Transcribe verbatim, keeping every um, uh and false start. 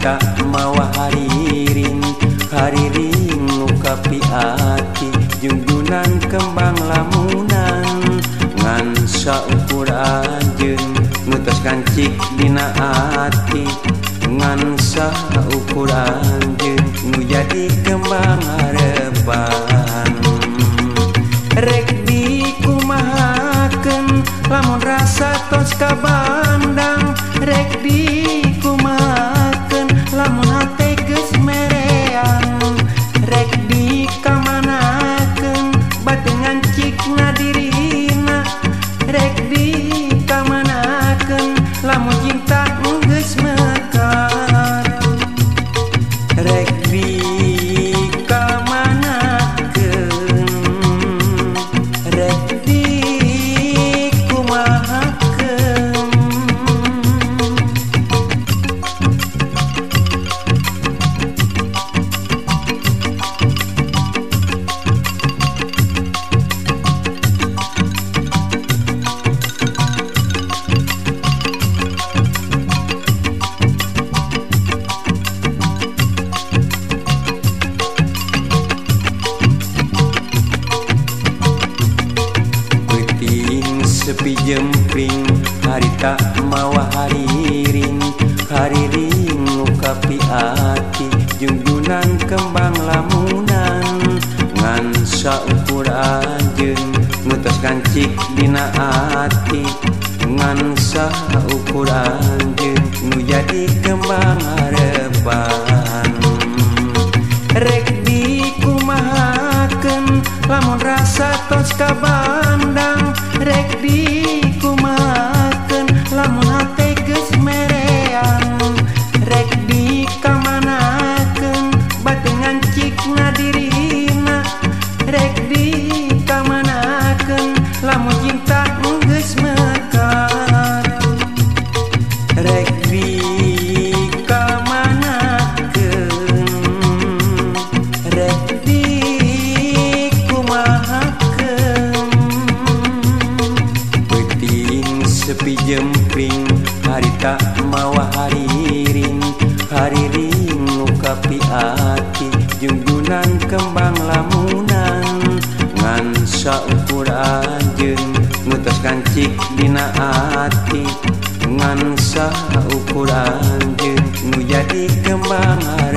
harita mawa hariring hariring ngukapi ati junjunan kembang lamunan ngan saukur anjeun ngutos kancik dina ati ngan saukur anjeun nu jadi kembang harepan rek dikumahakeun lamun rasa tos kabandang rek dikumahakeun lamun hate geus merean rek dikamanakeun bateung ngancikna dirina rek dikamanakeun lamun cinta geus mekar rek dikamanakeun rek dikumahakeun sepi jempring harita mawa hariring hariring ngukapi ati junjunan kembang lamunan ngan saukur anjeun ngutos kancik dina ati ngan saukur anjeun nu jadi kembang harepan rek dikumahakeun lamun rasa tos kabandang rek dikumahakeun lamun hate geus merean rek dikamanakeun bateung ngancikna dirina rek dikamanakeun lamun cinta geus mekar rek dikamanakeun rek sepi jempring harita mawa hariring hariring ngukapi ati junjunan kembang lamunan ngan saukur anjeun ngutos kancik dina ati ngan saukur anjeun nu jadi kembang